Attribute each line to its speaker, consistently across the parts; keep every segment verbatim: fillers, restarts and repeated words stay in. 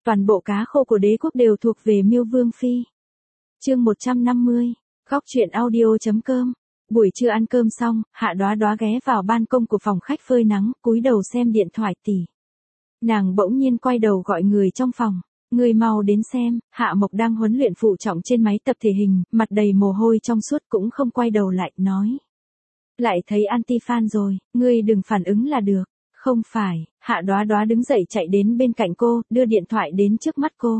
Speaker 1: Toàn bộ cá khô của đế quốc đều thuộc về Miêu Vương Phi. Chương một trăm năm mươi, Góc truyện audio chấm com. Buổi trưa ăn cơm xong, Hạ Đoá Đoá ghé vào ban công của phòng khách phơi nắng, cúi đầu xem điện thoại tỉ. Nàng bỗng nhiên quay đầu gọi người trong phòng. Người mau đến xem. Hạ Mộc đang huấn luyện phụ trọng trên máy tập thể hình, mặt đầy mồ hôi trong suốt cũng không quay đầu lại, nói. Lại thấy anti-fan rồi, ngươi đừng phản ứng là được. Không phải. Hạ Đoá Đoá đứng dậy chạy đến bên cạnh cô, đưa điện thoại đến trước mắt cô.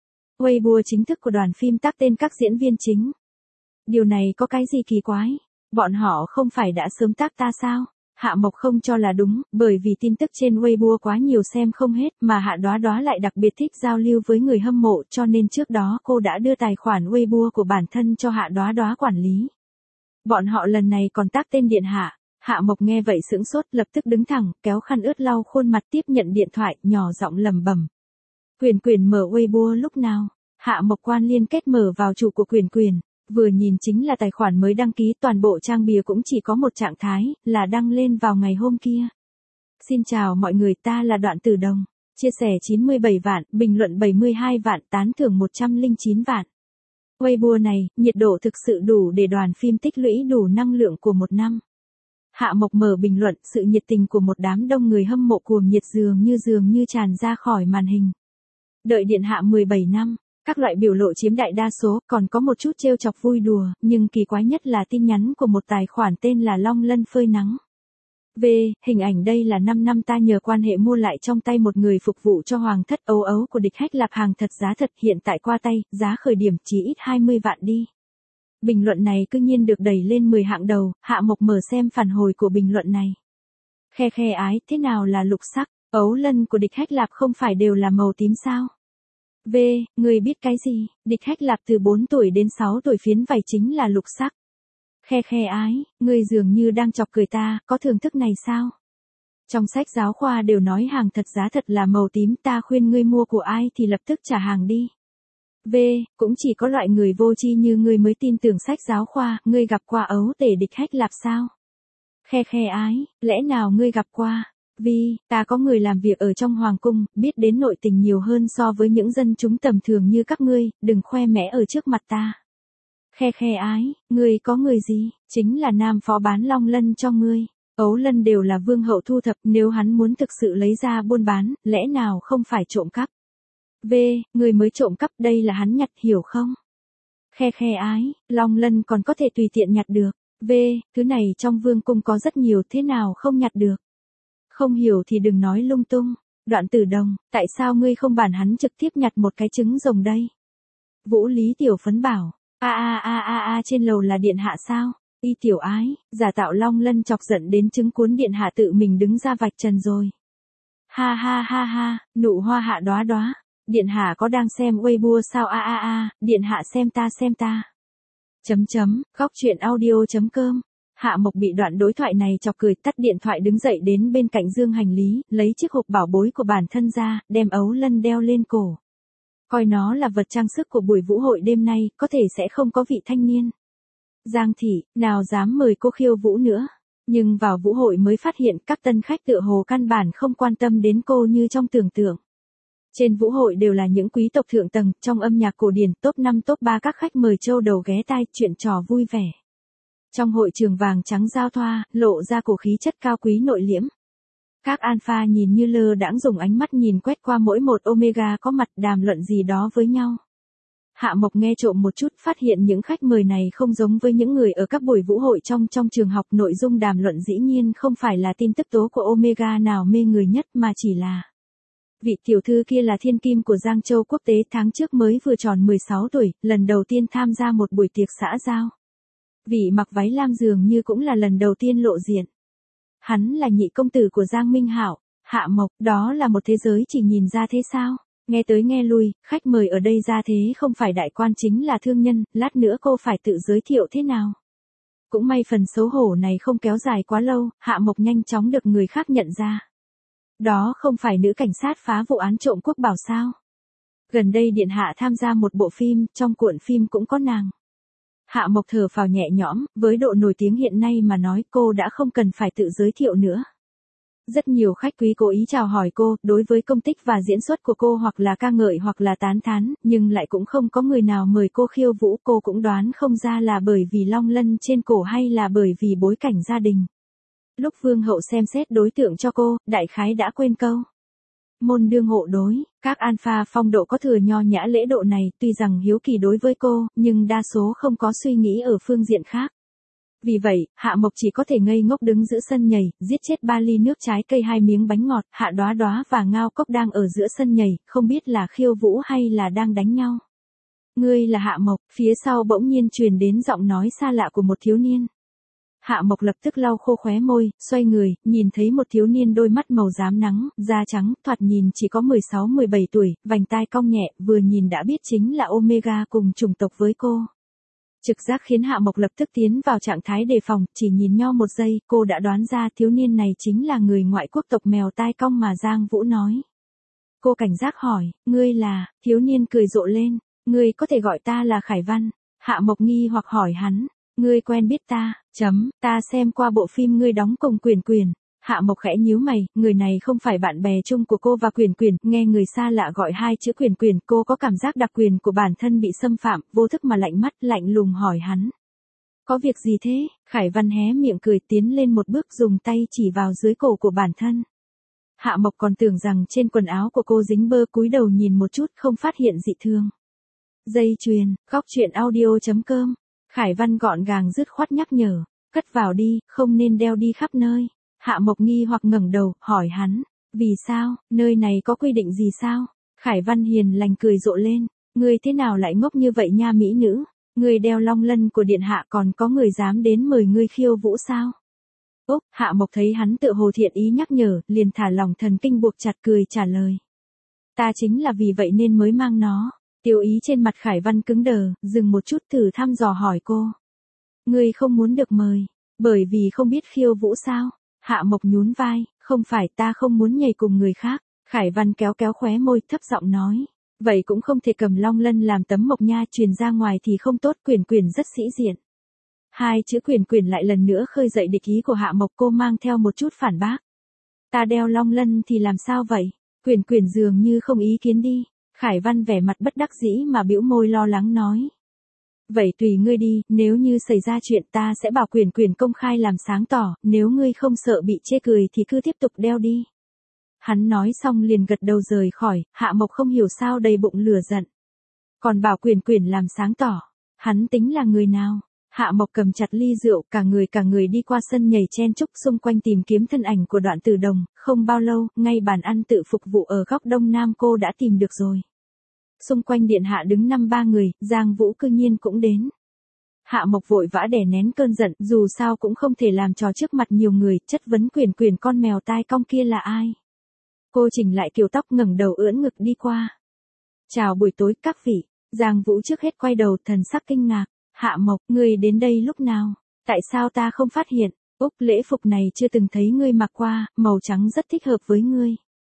Speaker 1: Weibo chính thức của đoàn phim tác tên các diễn viên chính. Điều này có cái gì kỳ quái? Bọn họ không phải đã sớm tác ta sao? Hạ Mộc không cho là đúng, bởi vì tin tức trên Weibo quá nhiều xem không hết, mà Hạ Đoá Đoá lại đặc biệt thích giao lưu với người hâm mộ, cho nên trước đó cô đã đưa tài khoản Weibo của bản thân cho Hạ Đoá Đoá quản lý. Bọn họ lần này còn tác tên điện hạ. Hạ Mộc nghe vậy sững sốt, lập tức đứng thẳng, kéo khăn ướt lau khuôn mặt tiếp nhận điện thoại, nhỏ giọng lẩm bẩm. Quyền Quyền mở Weibo lúc nào? Hạ Mộc quan liên kết mở vào chủ của Quyền Quyền. Vừa nhìn chính là tài khoản mới đăng ký, toàn bộ trang bìa cũng chỉ có một trạng thái, là đăng lên vào ngày hôm kia. Xin chào mọi người, ta là Đoạn Tử Đồng. Chia sẻ chín mươi bảy vạn, bình luận bảy mươi hai vạn, tán thưởng một trăm lẻ chín vạn. Weibo này, nhiệt độ thực sự đủ để đoàn phim tích lũy đủ năng lượng của một năm. Hạ Mộc mở bình luận, sự nhiệt tình của một đám đông người hâm mộ cuồng nhiệt dường như dường như tràn ra khỏi màn hình. Đợi điện hạ mười bảy năm. Các loại biểu lộ chiếm đại đa số, còn có một chút trêu chọc vui đùa, nhưng kỳ quái nhất là tin nhắn của một tài khoản tên là Long Lân phơi nắng. V, hình ảnh đây là năm năm ta nhờ quan hệ mua lại trong tay một người phục vụ cho hoàng thất ấu ấu của địch hách lạp, hàng thật giá thật, hiện tại qua tay, giá khởi điểm chỉ ít hai mươi vạn đi. Bình luận này cứ nhiên được đẩy lên mười hạng đầu, Hạ Mộc mở xem phản hồi của bình luận này. Khe khe ái, thế nào là lục sắc, ấu lân của địch hách lạp không phải đều là màu tím sao? V, người biết cái gì, địch hách lạp từ bốn tuổi đến sáu tuổi phiến vảy chính là lục sắc. Khe khe ái, người dường như đang chọc cười ta, có thưởng thức này sao? Trong sách giáo khoa đều nói hàng thật giá thật là màu tím, ta khuyên ngươi mua của ai thì lập tức trả hàng đi. V, cũng chỉ có loại người vô tri như ngươi mới tin tưởng sách giáo khoa, ngươi gặp qua ấu tể địch hách lạp sao? Khe khe ái, lẽ nào ngươi gặp qua? Vì, ta có người làm việc ở trong hoàng cung, biết đến nội tình nhiều hơn so với những dân chúng tầm thường như các ngươi, đừng khoe mẽ ở trước mặt ta. Khe khe ái, ngươi có người gì, chính là nam phó bán Long Lân cho ngươi. Ấu Lân đều là vương hậu thu thập, nếu hắn muốn thực sự lấy ra buôn bán, lẽ nào không phải trộm cắp. V, ngươi mới trộm cắp, đây là hắn nhặt, hiểu không? Khe khe ái, Long Lân còn có thể tùy tiện nhặt được. V, thứ này trong vương cung có rất nhiều, thế nào không nhặt được? Không hiểu thì đừng nói lung tung. Đoạn Tử Đồng, tại sao ngươi không bản hắn trực tiếp nhặt một cái trứng rồng đây? Vũ Lý Tiểu Phấn bảo, a a a a a trên lầu là điện hạ sao? Y tiểu ái, giả tạo Long Lân chọc giận đến chứng cuốn điện hạ tự mình đứng ra vạch trần rồi. Ha ha ha ha, nụ hoa Hạ Đoá Đoá. Điện hạ có đang xem Weibo sao a a a, điện hạ xem ta xem ta. Chấm chấm, góc truyện audio chấm com. Hạ Mộc bị đoạn đối thoại này chọc cười, tắt điện thoại đứng dậy đến bên cạnh dương hành lý, lấy chiếc hộp bảo bối của bản thân ra, đem ấu lân đeo lên cổ. Coi nó là vật trang sức của buổi vũ hội đêm nay, có thể sẽ không có vị thanh niên. Giang thị, nào dám mời cô khiêu vũ nữa. Nhưng vào vũ hội mới phát hiện các tân khách tựa hồ căn bản không quan tâm đến cô như trong tưởng tượng. Trên vũ hội đều là những quý tộc thượng tầng, trong âm nhạc cổ điển, top năm top ba các khách mời châu đầu ghé tai, chuyện trò vui vẻ. Trong hội trường vàng trắng giao thoa, lộ ra cổ khí chất cao quý nội liễm. Các alpha nhìn như lơ đãng dùng ánh mắt nhìn quét qua mỗi một omega có mặt đàm luận gì đó với nhau. Hạ Mộc nghe trộm một chút, phát hiện những khách mời này không giống với những người ở các buổi vũ hội trong trong trường học, nội dung đàm luận dĩ nhiên không phải là tin tức tố của omega nào mê người nhất mà chỉ là vị tiểu thư kia là thiên kim của Giang Châu quốc tế, tháng trước mới vừa tròn mười sáu tuổi, lần đầu tiên tham gia một buổi tiệc xã giao. Vị mặc váy lam dường như cũng là lần đầu tiên lộ diện. Hắn là nhị công tử của Giang Minh Hạo. Hạ Mộc, đó là một thế giới chỉ nhìn ra thế sao? Nghe tới nghe lui, khách mời ở đây ra thế không phải đại quan chính là thương nhân, lát nữa cô phải tự giới thiệu thế nào? Cũng may phần xấu hổ này không kéo dài quá lâu, Hạ Mộc nhanh chóng được người khác nhận ra. Đó không phải nữ cảnh sát phá vụ án trộm quốc bảo sao? Gần đây điện hạ tham gia một bộ phim, trong cuộn phim cũng có nàng. Hạ Mộc thở phào nhẹ nhõm, với độ nổi tiếng hiện nay mà nói cô đã không cần phải tự giới thiệu nữa. Rất nhiều khách quý cố ý chào hỏi cô, đối với công tích và diễn xuất của cô hoặc là ca ngợi hoặc là tán thán, nhưng lại cũng không có người nào mời cô khiêu vũ, cô cũng đoán không ra là bởi vì long lân trên cổ hay là bởi vì bối cảnh gia đình. Lúc vương hậu xem xét đối tượng cho cô, đại khái đã quên câu môn đương hộ đối, các alpha phong độ có thừa nho nhã lễ độ này, tuy rằng hiếu kỳ đối với cô, nhưng đa số không có suy nghĩ ở phương diện khác. Vì vậy, Hạ Mộc chỉ có thể ngây ngốc đứng giữa sân nhảy, giết chết ba ly nước trái cây hai miếng bánh ngọt, Hạ Đoá Đoá và Ngao Cốc đang ở giữa sân nhảy, không biết là khiêu vũ hay là đang đánh nhau. Ngươi là Hạ Mộc, phía sau bỗng nhiên truyền đến giọng nói xa lạ của một thiếu niên. Hạ Mộc lập tức lau khô khóe môi, xoay người, nhìn thấy một thiếu niên đôi mắt màu rám nắng, da trắng, thoạt nhìn chỉ có mười sáu mười bảy tuổi, vành tai cong nhẹ, vừa nhìn đã biết chính là Omega cùng chủng tộc với cô. Trực giác khiến Hạ Mộc lập tức tiến vào trạng thái đề phòng, chỉ nhìn nho một giây, cô đã đoán ra thiếu niên này chính là người ngoại quốc tộc mèo tai cong mà Giang Vũ nói. Cô cảnh giác hỏi, ngươi là, thiếu niên cười rộ lên, ngươi có thể gọi ta là Khải Văn. Hạ Mộc nghi hoặc hỏi hắn, ngươi quen biết ta, chấm, ta xem qua bộ phim ngươi đóng cùng Quyền Quyền. Hạ Mộc khẽ nhíu mày, người này không phải bạn bè chung của cô và Quyền Quyền, nghe người xa lạ gọi hai chữ Quyền Quyền, cô có cảm giác đặc quyền của bản thân bị xâm phạm, vô thức mà lạnh mắt, lạnh lùng hỏi hắn. Có việc gì thế? Khải Văn hé miệng cười tiến lên một bước dùng tay chỉ vào dưới cổ của bản thân. Hạ Mộc còn tưởng rằng trên quần áo của cô dính bơ, cúi đầu nhìn một chút không phát hiện dị thường. Dây chuyền, góc truyện audio chấm com. Khải Văn gọn gàng dứt khoát nhắc nhở, cất vào đi, không nên đeo đi khắp nơi. Hạ Mộc nghi hoặc ngẩng đầu, hỏi hắn, vì sao, nơi này có quy định gì sao? Khải Văn hiền lành cười rộ lên, ngươi thế nào lại ngốc như vậy nha mỹ nữ, ngươi đeo long lân của điện hạ còn có người dám đến mời ngươi khiêu vũ sao? Úc, Hạ Mộc thấy hắn tự hồ thiện ý nhắc nhở, liền thả lòng thần kinh buộc chặt cười trả lời. Ta chính là vì vậy nên mới mang nó. Tiêu ý trên mặt Khải Văn cứng đờ, dừng một chút thử thăm dò hỏi cô. Ngươi không muốn được mời, bởi vì không biết khiêu vũ sao? Hạ Mộc nhún vai, không phải ta không muốn nhảy cùng người khác. Khải Văn kéo kéo khóe môi thấp giọng nói. Vậy cũng không thể cầm long lân làm tấm mộc nha, truyền ra ngoài thì không tốt, Quyền Quyền rất sĩ diện. Hai chữ Quyền Quyền lại lần nữa khơi dậy địch ý của Hạ Mộc, cô mang theo một chút phản bác. Ta đeo long lân thì làm sao vậy? Quyền Quyền dường như không ý kiến đi. Khải Văn vẻ mặt bất đắc dĩ mà bĩu môi lo lắng nói. Vậy tùy ngươi đi, nếu như xảy ra chuyện ta sẽ bảo Quyền Quyền công khai làm sáng tỏ, nếu ngươi không sợ bị chê cười thì cứ tiếp tục đeo đi. Hắn nói xong liền gật đầu rời khỏi, Hạ Mộc không hiểu sao đầy bụng lửa giận. Còn bảo Quyền Quyền làm sáng tỏ, hắn tính là người nào? Hạ Mộc cầm chặt ly rượu, cả người cả người đi qua sân nhảy chen chúc xung quanh tìm kiếm thân ảnh của Đoạn Tử Đồng, không bao lâu, ngay bàn ăn tự phục vụ ở góc đông nam cô đã tìm được rồi. Xung quanh điện hạ đứng năm ba người, Giang Vũ cư nhiên cũng đến. Hạ Mộc vội vã đè nén cơn giận, dù sao cũng không thể làm trò trước mặt nhiều người, chất vấn Quyền Quyền con mèo tai cong kia là ai. Cô chỉnh lại kiểu tóc ngẩng đầu ưỡn ngực đi qua. Chào buổi tối các vị. Giang Vũ trước hết quay đầu thần sắc kinh ngạc. Hạ Mộc, ngươi đến đây lúc nào? Tại sao ta không phát hiện? Úc, lễ phục này chưa từng thấy ngươi mặc qua, màu trắng rất thích hợp với ngươi.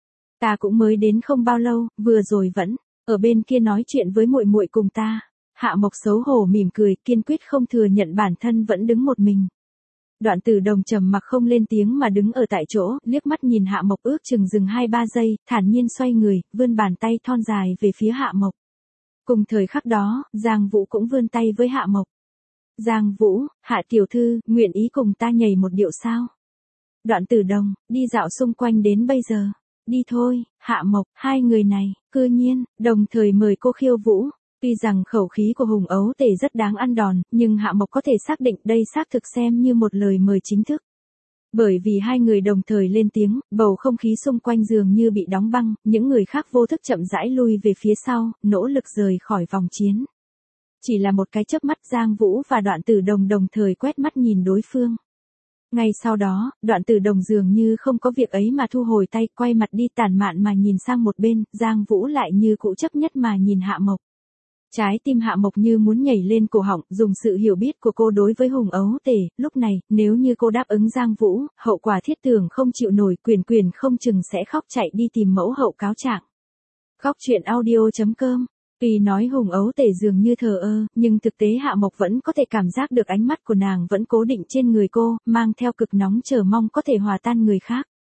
Speaker 1: Ta cũng mới đến không bao lâu, vừa rồi vẫn ở bên kia nói chuyện với muội muội cùng ta. Hạ Mộc xấu hổ mỉm cười, kiên quyết không thừa nhận bản thân vẫn đứng một mình. Đoạn Tử Đồng trầm mặc không lên tiếng mà đứng ở tại chỗ, liếc mắt nhìn Hạ Mộc ước chừng dừng hai ba giây, thản nhiên xoay người, vươn bàn tay thon dài về phía Hạ Mộc. Cùng thời khắc đó, Giang Vũ cũng vươn tay với Hạ Mộc. Giang Vũ, Hạ tiểu thư, nguyện ý cùng ta nhảy một điệu sao? Đoạn Tử Đồng, đi dạo xung quanh đến bây giờ. Đi thôi, Hạ Mộc, hai người này, cư nhiên, đồng thời mời cô khiêu vũ. Tuy rằng khẩu khí của Hùng Ấu Tể rất đáng ăn đòn, nhưng Hạ Mộc có thể xác định đây xác thực xem như một lời mời chính thức. Bởi vì hai người đồng thời lên tiếng, bầu không khí xung quanh dường như bị đóng băng, những người khác vô thức chậm rãi lui về phía sau, nỗ lực rời khỏi vòng chiến. Chỉ là một cái chớp mắt, Giang Vũ và Đoạn Tử Đồng đồng thời quét mắt nhìn đối phương. Ngay sau đó, Đoạn Tử Đồng dường như không có việc ấy mà thu hồi tay, quay mặt đi tản mạn mà nhìn sang một bên, Giang Vũ lại như cũ chấp nhất mà nhìn Hạ Mộc. Trái tim Hạ Mộc như muốn nhảy lên cổ họng, dùng sự hiểu biết của cô đối với Hùng Ấu Tể, lúc này, nếu như cô đáp ứng Giang Vũ, hậu quả thiết tưởng không chịu nổi, Quyền Quyền không chừng sẽ khóc chạy đi tìm mẫu hậu cáo trạng. Góc truyện audio chấm com. Tuy nói Hùng Ấu Tể dường như thờ ơ, nhưng thực tế Hạ Mộc vẫn có thể cảm giác được ánh mắt của nàng vẫn cố định trên người cô, mang theo cực nóng chờ mong có thể hòa tan người khác.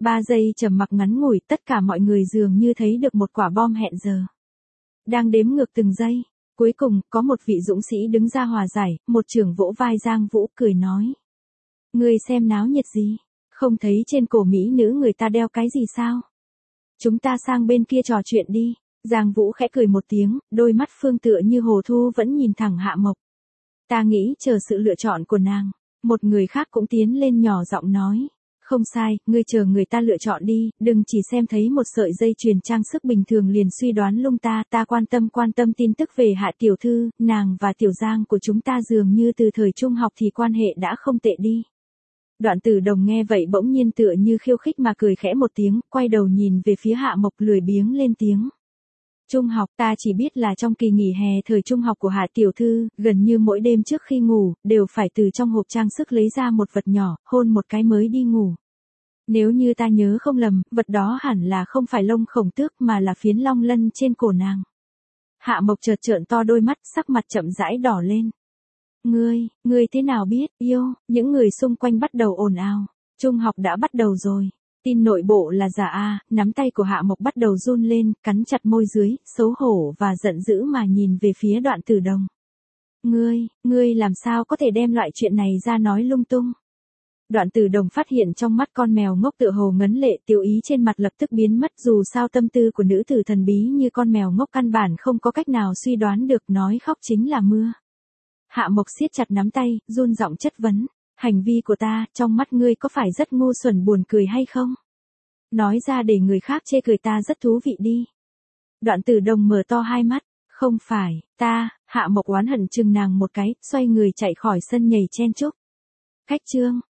Speaker 1: Ba giây trầm mặc ngắn ngủi, tất cả mọi người dường như thấy được một quả bom hẹn giờ. Đang đếm ngược từng giây. Cuối cùng, có một vị dũng sĩ đứng ra hòa giải, một trưởng vỗ vai Giang Vũ cười nói. Ngươi xem náo nhiệt gì? Không thấy trên cổ mỹ nữ người ta đeo cái gì sao? Chúng ta sang bên kia trò chuyện đi. Giang Vũ khẽ cười một tiếng, đôi mắt phương tựa như hồ thu vẫn nhìn thẳng Hạ Mộc. Ta nghĩ chờ sự lựa chọn của nàng. Một người khác cũng tiến lên nhỏ giọng nói. Không sai, ngươi chờ người ta lựa chọn đi, đừng chỉ xem thấy một sợi dây chuyền trang sức bình thường liền suy đoán lung ta, ta quan tâm quan tâm tin tức về Hạ tiểu thư, nàng và tiểu Giang của chúng ta dường như từ thời trung học thì quan hệ đã không tệ đi. Đoạn Tử Đồng nghe vậy bỗng nhiên tựa như khiêu khích mà cười khẽ một tiếng, quay đầu nhìn về phía Hạ Mộc lười biếng lên tiếng. Trung học, ta chỉ biết là trong kỳ nghỉ hè thời trung học của Hạ tiểu thư, gần như mỗi đêm trước khi ngủ, đều phải từ trong hộp trang sức lấy ra một vật nhỏ, hôn một cái mới đi ngủ. Nếu như ta nhớ không lầm, vật đó hẳn là không phải lông khổng tước mà là phiến long lân trên cổ nàng. Hạ Mộc chợt trợn to đôi mắt, sắc mặt chậm rãi đỏ lên. Ngươi, ngươi thế nào biết, yêu, những người xung quanh bắt đầu ồn ào. Trung học đã bắt đầu rồi. Tin nội bộ là giả a, nắm tay của Hạ Mộc bắt đầu run lên, cắn chặt môi dưới, xấu hổ và giận dữ mà nhìn về phía Đoạn Tử Đồng. Ngươi, ngươi làm sao có thể đem loại chuyện này ra nói lung tung? Đoạn Tử Đồng phát hiện trong mắt con mèo ngốc tựa hồ ngấn lệ, tiêu ý trên mặt lập tức biến mất, dù sao tâm tư của nữ tử thần bí như con mèo ngốc căn bản không có cách nào suy đoán được, nói khóc chính là mưa. Hạ Mộc siết chặt nắm tay, run giọng chất vấn. Hành vi của ta, trong mắt ngươi có phải rất ngu xuẩn buồn cười hay không? Nói ra để người khác chê cười ta rất thú vị đi. Đoạn Tử Đồng mở to hai mắt. Không phải, ta, Hạ Mộc oán hận chừng nàng một cái, xoay người chạy khỏi sân nhảy chen chúc. Cách chương.